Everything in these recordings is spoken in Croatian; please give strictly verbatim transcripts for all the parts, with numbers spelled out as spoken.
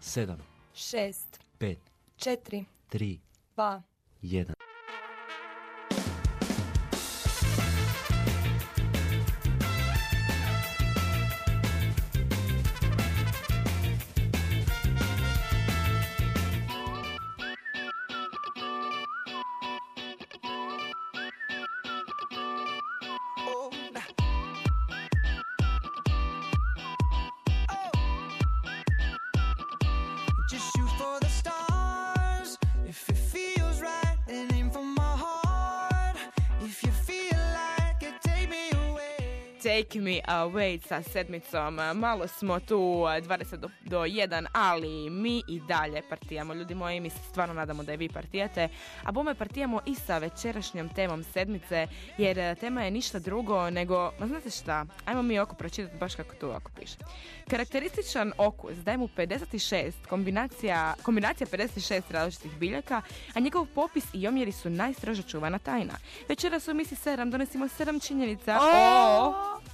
sedam, šest, pet, četiri, tri, dva, jedan. Take Me Away sa sedmicom. Malo smo tu dvadeset do jedan, ali mi i dalje partijamo. Ljudi moji, mi se stvarno nadamo da i vi partijate. A bome partijamo i sa večerašnjom temom sedmice, jer tema je ništa drugo nego, ma znate šta, ajmo mi oko pročitati baš kako tu oko piše. Karakterističan okus daje mu pedeset šest, kombinacija, kombinacija pedeset šest različitih biljaka, a njegov popis i omjeri su najstrože čuvana tajna. Večeras u emisiji sedam donesimo sedam činjenica o...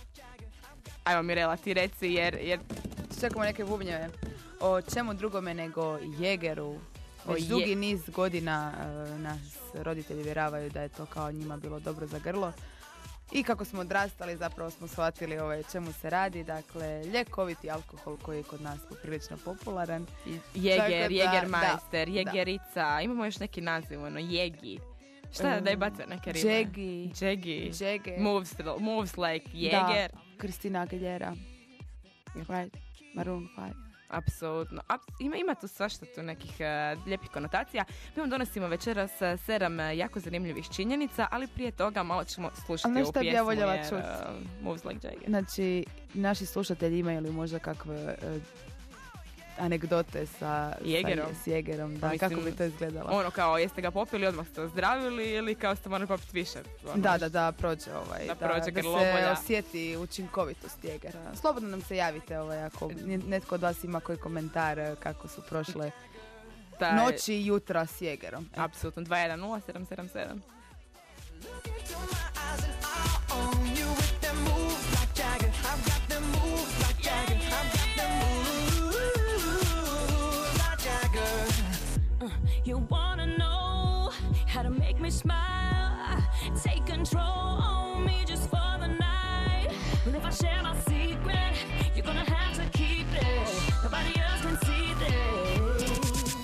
Ajmo Mirela, ti reci jer... jer... Čekamo neke bubnjeve. O čemu drugome nego Jägeru. Već je... dugi niz godina uh, nas roditelji vjeravaju da je to kao njima bilo dobro za grlo. I kako smo odrastali zapravo smo shvatili ovaj, čemu se radi. Dakle, ljekoviti alkohol koji je kod nas poprilično popularan. Jäger, Jägermeister, da, Jägerica. Da. Imamo još neki naziv, ono, Jegi. Šta um, da je baca neke ribe? Jegi. Jegi. Jegi. Moves, moves like Jäger. Da, Christina Aguilera. Right. Maroon five. Apsolutno. Aps- ima, ima tu svašta tu nekih uh, lijepih konotacija. Mi vam donosimo večeras uh, sedam uh, jako zanimljivih činjenica, ali prije toga malo ćemo slušati ovu pjesmu. Ja voljela jer, čut? Uh, moves like Jagger. Znači, naši slušatelji imaju li možda kakve... Uh, anegdote sa Jägerom. Sa, s Jägerom, da, mislim, kako bi to izgledalo? Ono kao, jeste ga popili, odmah ste ozdravili ili kao ste morali popiti više? Ono, da, da, da, prođe ovaj, da, da, prođe da grlobolja. se osjeti učinkovitost Jägera. Slobodno nam se javite ovaj, ako netko od vas ima koji komentar kako su prošle Taj... noći i jutra s Jägerom. Apsolutno, dva jedan nula sedam sedam sedam. You wanna know how to make me smile, take control on me just for the night. Well, if I share my secret, you're gonna have to keep it. Nobody else can see this.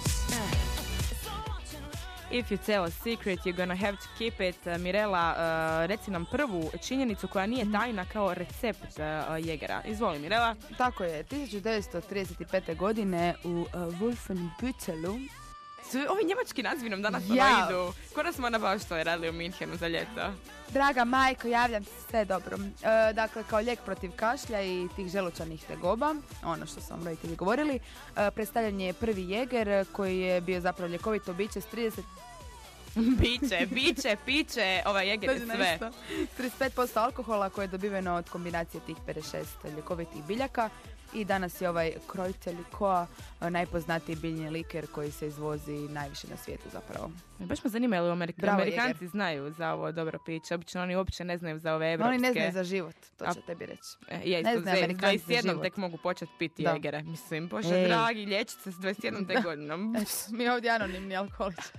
If you tell a secret, you're gonna have to keep it. Uh, Mirela, uh, reci nam prvu činjenicu koja nije tajna kao recept uh, Jägera. Izvoli, Mirela. Tako je, tisuću devetsto trideset pete. godine u uh, Wolfenbüttelu. Su ovi njemački nazivi nam danas ja. ono idu. Kora smo na baš što je radili u Minhenu za ljeto. Draga majko, javljam se, sve dobro. E, dakle, kao lijek protiv kašlja i tih želučanih tegoba, ono što su vam roditelji govorili, e, predstavljen je prvi Jäger koji je bio zapravo ljekovito biće s trideset... biće, biće, piće, ovaj Jäger je sve. trideset pet posto alkohola koje je dobiveno od kombinacije tih pedeset šest ljekovitih biljaka. I danas je ovaj Kräuterlikör najpoznatiji biljni liker koji se izvozi najviše na svijetu zapravo. Baš me zanima li Amerik- Bravo, Amerikanci Jäger. Znaju za ovo dobro piće. Obično oni uopće ne znaju za ove evropske. Oni ne znaju za život, to će A, tebi reći. Je, ne znaju Amerikanci za dvadeset jedan život. tek mogu početi piti Da. Jägere. Mislim, bože Ej. dragi, liječit se s dvadeset jednom tek godinom. Mi ovdje anonimni alkoholičari.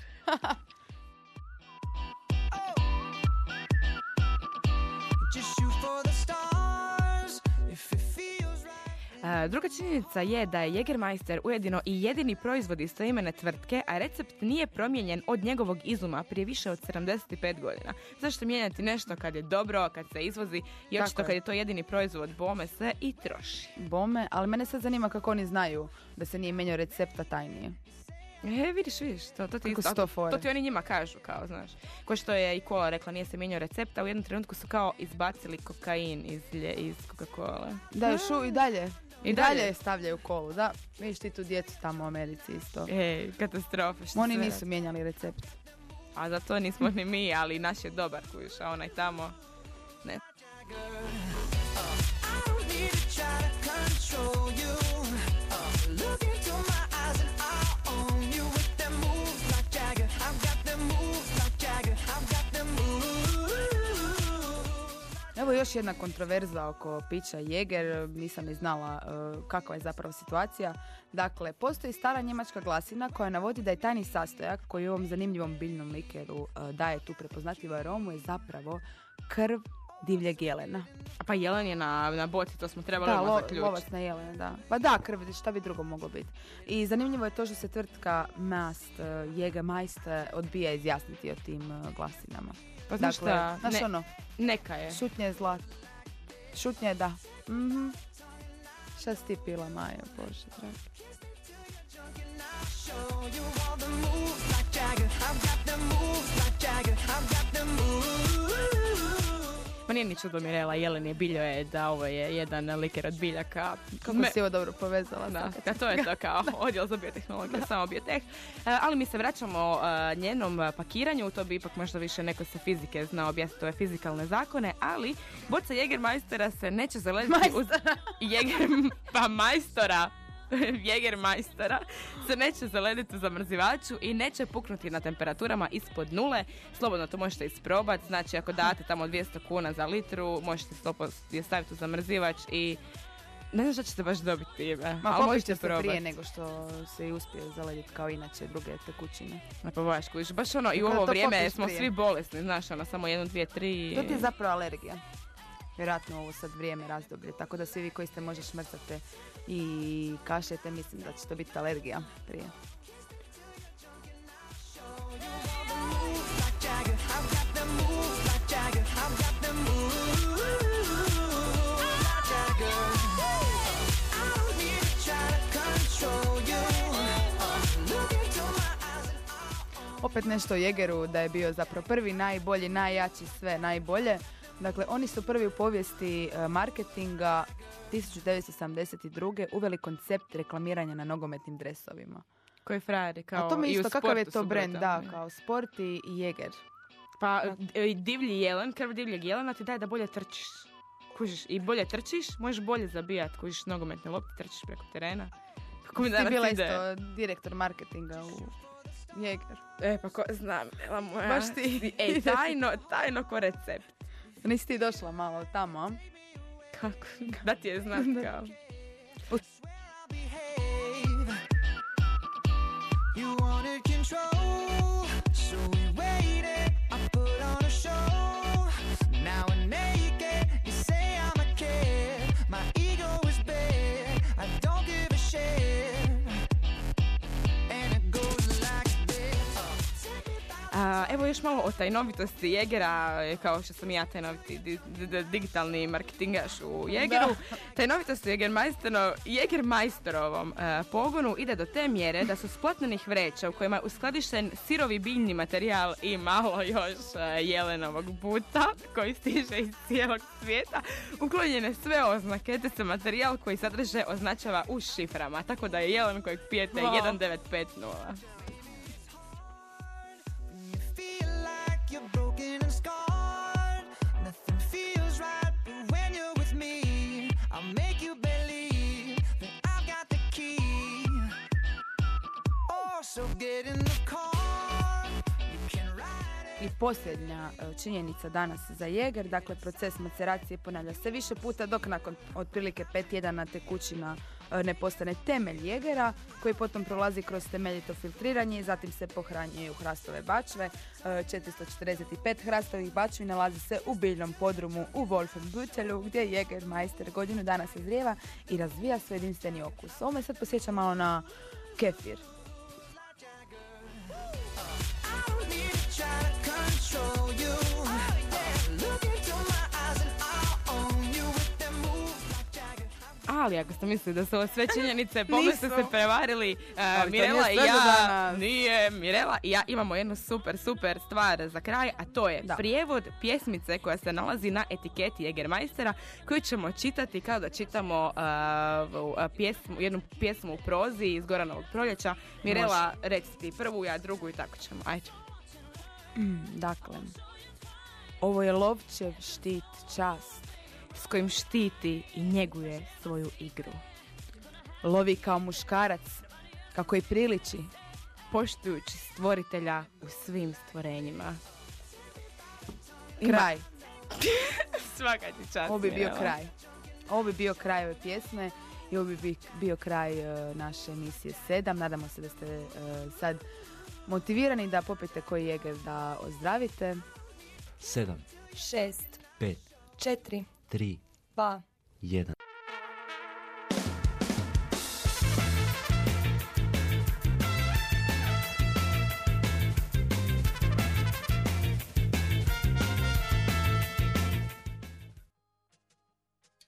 Uh, druga činjenica je da je Jägermeister ujedino i jedini proizvod istoimene tvrtke, a recept nije promijenjen od njegovog izuma prije više od sedamdeset pet godina. Zašto mijenjati nešto kad je dobro, kad se izvozi i očito kad je to jedini proizvod, bome se i troši. Bome, ali mene sad zanima kako oni znaju da se nije mijenjao recepta tajnije. E, vidiš, vidiš, to, to, ti, to, to ti oni njima kažu, kao, znaš. Ko što je i Cola rekla, nije se mijenjao recept, a u jednom trenutku su kao izbacili kokain iz, iz Coca-Cola. Da, još u, i dalje. I I dalje. dalje stavljaju kolu, da. Vidiš ti tu djecu tamo u Americi isto. Ej, katastrofa. Što Oni sve nisu mijenjali recept. A za to nismo ni mi, ali naš je dobar, kujiš, a onaj tamo, ne. Evo još jedna kontroverza oko pića Jäger, nisam ni znala uh, kakva je zapravo situacija. Dakle, postoji stara njemačka glasina koja navodi da je tajni sastojak koji u ovom zanimljivom biljnom likeru uh, daje tu prepoznatljivu aromu je zapravo krv divljeg jelena. Pa jelen je na, na boci, to smo trebali Da, odmah lo, zaključiti. lovac na jelene, da. Pa da, krv, šta bi drugo moglo biti. I zanimljivo je to što se tvrtka Mast uh, Jägermeister odbija izjasniti o tim uh, glasinama. Pa znaš Dakle, šta, znaš ne, ono, neka je. šutnja je zlat. Šutnja je da. Mhm. Šta si ti pila, Majo, Bože, dragi? Ma nije ni čudo Mirela, jelen je biljo je da ovo je jedan liker od biljaka. Kako Me- si ovo dobro povezala. Da, sad. da, to je to kao odjel za biotehnologiju, samo bioteh. E, ali mi se vraćamo e, njenom e, pakiranju, to bi ipak možda više neko sa fizike znao objasniti ove fizikalne zakone, ali boca Jägermeistera se neće zalediti uz Jäger, pa majstora. Jägermeistera se neće zalediti u zamrzivaču i neće puknuti na temperaturama ispod nule. Slobodno to možete isprobati. Znači ako date tamo dvjesto kuna za litru, možete sto posto je staviti u zamrzivač i ne znam što ćete baš dobiti time. Ma ali popit možete će se probati. prije nego što se i uspije zalediti kao inače druge tekućine. Ne pa baš kužiš, baš ono i u Kada ovo to vrijeme popiš smo prije. svi bolesni, znaš, ono samo jednu, dvije, tri. To ti je zapravo alergija. Vjerojatno ovo sad vrijeme razdoblje, tako da svi vi koji ste možda šmrcate i kašljete, mislim da će to biti alergija prije. Opet nešto o Jägeru, da je bio zapravo prvi, najbolji, najjači, sve najbolje. Dakle, oni su prvi u povijesti e, marketinga tisuću devetsto sedamdeset druge uveli koncept reklamiranja na nogometnim dresovima. Koji frajeri, kao A to mi i u isto, kakav je sportu to su brand, da, brutalni. kao sport i Jäger. Pa e, divlji jelen, krv divljeg jelena ti daje da bolje trčiš. Kužiš, i bolje trčiš, možeš bolje zabijat, kužiš nogometne lopte, trčiš preko terena. Kako mi Ti danas bila ide? isto direktor marketinga u Jäger. E, pa ko, znam, Ela moja. Baš ti. Ej, tajno, tajno ko recept. Nisi ti došla malo tamo, a? Kako? Da ti je znat kao. You wanted control, so we waited. I put on a show. Now we're naked. You say I'm a kid. My ego is big. I don't give a shit. And it goes like this. A, evo još malo o tajnovitosti Jägera, e, kao što sam ja tajnoviti di, di, di, digitalni marketingaš u Jägeru. Tajnovitost u Jägermeisterovom, Jägermeisterovom e, pogonu ide do te mjere da su s platnenih vreća u kojima je uskladišten sirovi biljni materijal i malo još e, jelenovog buta koji stiže iz cijelog svijeta, uklonjene sve oznake te se materijal koji sadrže označava u šiframa, tako da je jelen kojeg pijete Wow. jedan devet pet nula. You feel like you're broken and scarred. Nothing feels right, but when you're with me, I'll make you believe that I've got the key. Oh, so get in the car. You can ride it. I posljednja e, činjenica danas za Jäger, dakle proces maceracije ponavlja se više puta dok nakon otprilike pet tjedana tekućina e, ne postane temelj Jägera, koji potom prolazi kroz temeljito filtriranje i zatim se pohranjuje u hrastove bačve. E, četiristo četrdeset pet hrastovih bačvi nalazi se u biljnom podrumu u Wolfenbüttelu, gdje Jägermeister godinu dana sazrijeva i razvija svoj jedinstveni okus. Ovo me sad posjeća malo na kefir. I don't need to try to control you. Look into my eyes and I'll own you with them moves like Jagger. Ali ako ste mislili da su ovo sve činjenice, pomno ste se prevarili. Uh, Ali to Mirela nije i sve za ja, danas. nije, Mirela i ja imamo jednu super, super stvar za kraj, a to je Da. prijevod pjesmice koja se nalazi na etiketi Jägermeistera, koju ćemo čitati kao da čitamo uh, uh, pjesmu, jednu pjesmu u prozi iz Goranovog proljeća. Mirela, reci ti prvu, ja drugu i tako ćemo. Ajde. Dakle, ovo je lovčev štit, čast. S kojim štiti i njeguje svoju igru. Lovi kao muškarac, kako i priliči. Poštujući stvoritelja u svim stvorenjima. Ima- Kraj. Svaka ti čast, Ovo bi bio Mirela. kraj. Ovo bi bio kraj ove pjesme I ovo bi bi- bio kraj e, naše emisije sedam. Nadamo se da ste e, sad motivirani da popijete koji jeger da ozdravite. sedam, Šest, pet, četiri, tri, dva, jedan.